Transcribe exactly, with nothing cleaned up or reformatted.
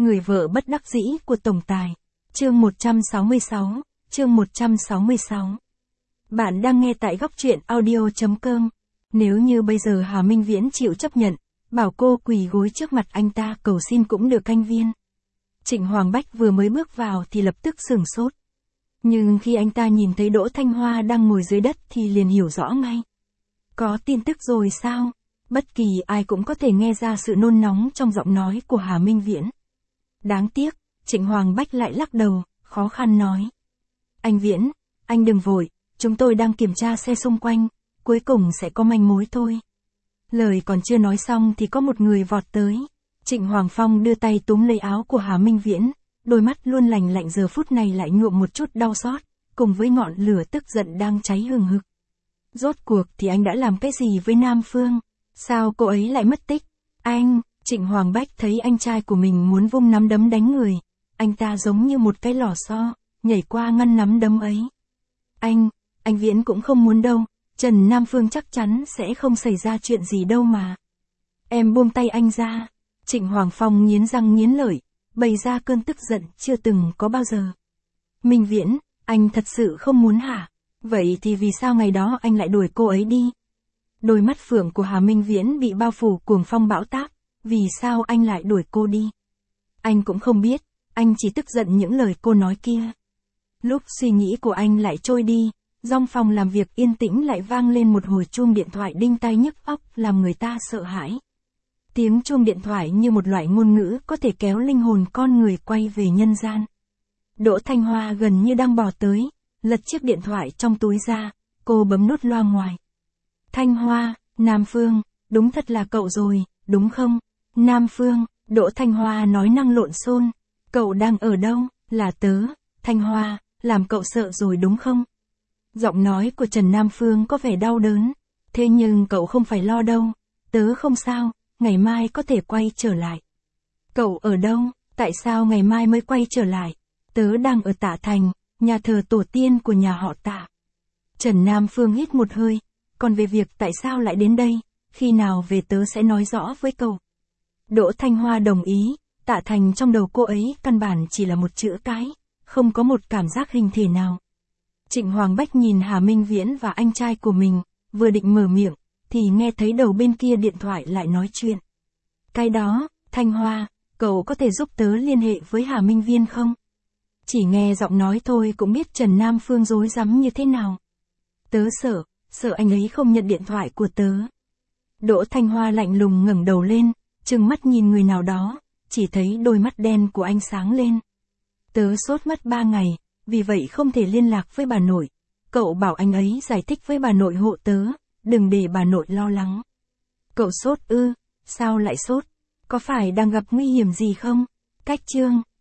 Người vợ bất đắc dĩ của tổng tài. Chương một trăm sáu mươi sáu, chương một trăm sáu mươi sáu. Bạn đang nghe tại góc truyện audio chấm com. Nếu như bây giờ Hà Minh Viễn chịu chấp nhận, bảo cô quỳ gối trước mặt anh ta cầu xin cũng được canh viên. Trịnh Hoàng Bách vừa mới bước vào thì lập tức sửng sốt. Nhưng khi anh ta nhìn thấy Đỗ Thanh Hoa đang ngồi dưới đất thì liền hiểu rõ ngay. Có tin tức rồi sao? Bất kỳ ai cũng có thể nghe ra sự nôn nóng trong giọng nói của Hà Minh Viễn. Đáng tiếc, Trịnh Hoàng Bách lại lắc đầu, khó khăn nói. Anh Viễn, anh đừng vội, chúng tôi đang kiểm tra xe xung quanh, cuối cùng sẽ có manh mối thôi. Lời còn chưa nói xong thì có một người vọt tới. Trịnh Hoàng Phong đưa tay túm lấy áo của Hà Minh Viễn, đôi mắt luôn lành lạnh giờ phút này lại nhuộm một chút đau xót, cùng với ngọn lửa tức giận đang cháy hừng hực. Rốt cuộc thì anh đã làm cái gì với Nam Phương? Sao cô ấy lại mất tích? Anh, Trịnh Hoàng Bách thấy anh trai của mình muốn vung nắm đấm đánh người. Anh ta giống như một cái lò xo, nhảy qua ngăn nắm đấm ấy. Anh, anh Viễn cũng không muốn đâu, Trần Nam Phương chắc chắn sẽ không xảy ra chuyện gì đâu mà. Em buông tay anh ra. Trịnh Hoàng Phong nghiến răng nghiến lợi, bày ra cơn tức giận chưa từng có bao giờ. Minh Viễn, anh thật sự không muốn hả? Vậy thì vì sao ngày đó anh lại đuổi cô ấy đi? Đôi mắt phượng của Hà Minh Viễn bị bao phủ cuồng phong bão táp, vì sao anh lại đuổi cô đi? Anh cũng không biết, anh chỉ tức giận những lời cô nói kia. Lúc suy nghĩ của anh lại trôi đi, trong phòng làm việc yên tĩnh lại vang lên một hồi chuông điện thoại đinh tai nhức óc làm người ta sợ hãi. Tiếng chuông điện thoại như một loại ngôn ngữ có thể kéo linh hồn con người quay về nhân gian. Đỗ Thanh Hoa gần như đang bò tới, lật chiếc điện thoại trong túi ra, cô bấm nút loa ngoài. Thanh Hoa, Nam Phương, đúng thật là cậu rồi, đúng không? Nam Phương, Đỗ Thanh Hoa nói năng lộn xộn. Cậu đang ở đâu? Là tớ, Thanh Hoa, làm cậu sợ rồi đúng không? Giọng nói của Trần Nam Phương có vẻ đau đớn. Thế nhưng cậu không phải lo đâu, tớ không sao, ngày mai có thể quay trở lại. Cậu ở đâu? Tại sao ngày mai mới quay trở lại? Tớ đang ở Tạ Thành, nhà thờ tổ tiên của nhà họ Tạ. Trần Nam Phương hít một hơi, còn về việc tại sao lại đến đây, khi nào về tớ sẽ nói rõ với cậu. Đỗ Thanh Hoa đồng ý, Tạ Thành trong đầu cô ấy căn bản chỉ là một chữ cái, không có một cảm giác hình thể nào. Trịnh Hoàng Bách nhìn Hà Minh Viễn và anh trai của mình, vừa định mở miệng, thì nghe thấy đầu bên kia điện thoại lại nói chuyện. Cái đó, Thanh Hoa, cậu có thể giúp tớ liên hệ với Hà Minh Viễn không? Chỉ nghe giọng nói thôi cũng biết Trần Nam Phương rối rắm như thế nào. Tớ sợ, sợ anh ấy không nhận điện thoại của tớ. Đỗ Thanh Hoa lạnh lùng ngẩng đầu lên, trừng mắt nhìn người nào đó, chỉ thấy đôi mắt đen của anh sáng lên. Tớ sốt mất ba ngày, vì vậy không thể liên lạc với bà nội. Cậu bảo anh ấy giải thích với bà nội hộ tớ, đừng để bà nội lo lắng. Cậu sốt ư, sao lại sốt? Có phải đang gặp nguy hiểm gì không? Cách chương.